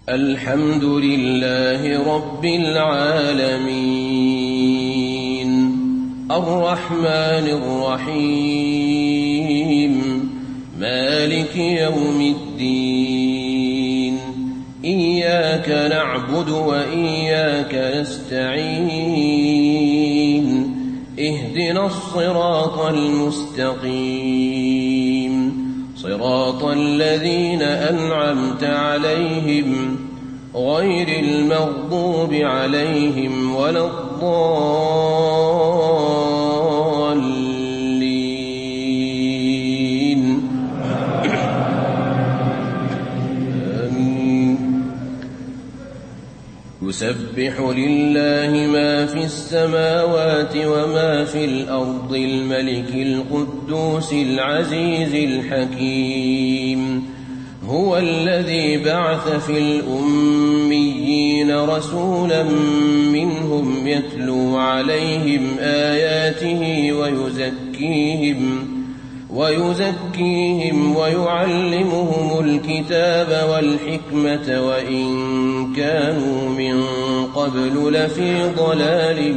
الحمد لله رب العالمين الرحمن الرحيم مالك يوم الدين إياك نعبد وإياك نستعين اهدنا الصراط المستقيم صراط الذين أنعمت عليهم غير المغضوب عليهم ولا الضالين يسبح لله ما في السماوات وما في الأرض الملك القدوس العزيز الحكيم هو الذي بعث في الأميين رسولا منهم يتلو عليهم آياته ويزكيهم ويعلمهم الكتاب والحكمة وإن كانوا من قبل لفي ضلال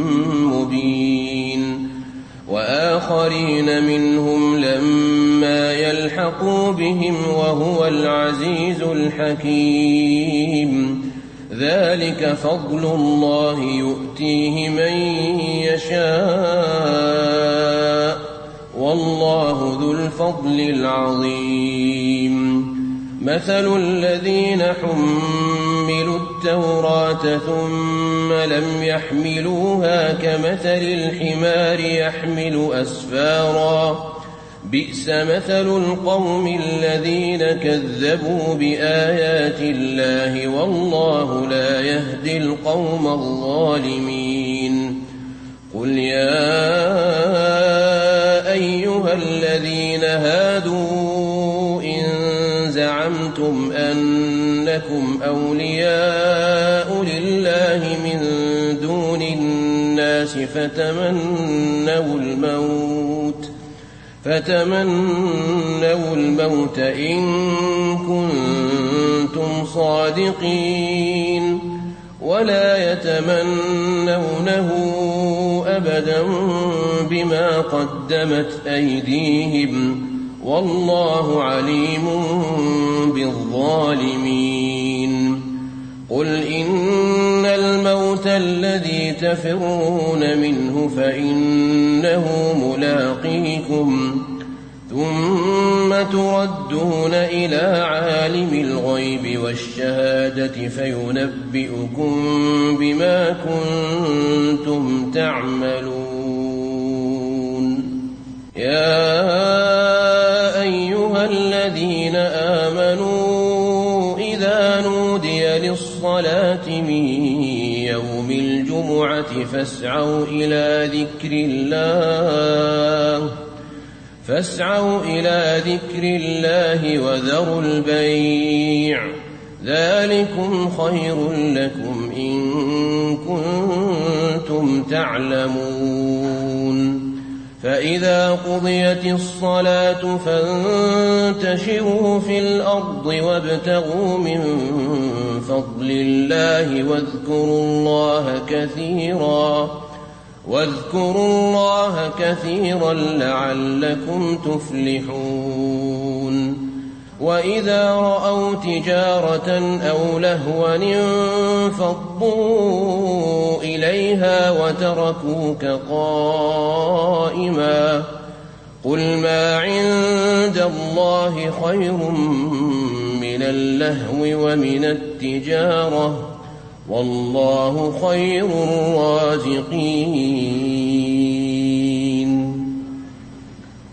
مبين وآخرين منهم لما يلحقوا بهم وهو العزيز الحكيم ذلك فضل الله يؤتيه من يشاء والله ذو الفضل العظيم مثل الذين حملوا التوراة ثم لم يحملوها كمثل الحمار يحمل أسفارا بئس مثل القوم الذين كذبوا بآيات الله والله لا يهدي القوم الظالمين قل يا أيها الذين هادوا إن زعمتم أنكم أولياء لله من دون الناس فتمنوا الموت إن كنتم صادقين ولا يتمنونه أبدا بما قدمت أيديهم والله عليم بالظالمين قل إن الموت الذي تفرون منه فإنه ملاقيكم ثم تردون إلى عالم الغيب والشهادة فينبئكم بما كنتم تعملون يا أيها الذين آمنوا إذا نودي للصلاة من يوم الجمعة فاسعوا إلى ذكر الله وذروا البيع ذلكم خير لكم إن كنتم تعلمون فإذا قضيت الصلاة فانتشروا في الأرض وابتغوا من فضل الله واذكروا الله كثيرا لعلكم تفلحون وإذا رأوا تجارة أو لهوا انفضوا إليها وتركوك قائما قل ما عند الله خير من اللهو ومن التجارة والله خير الرازقين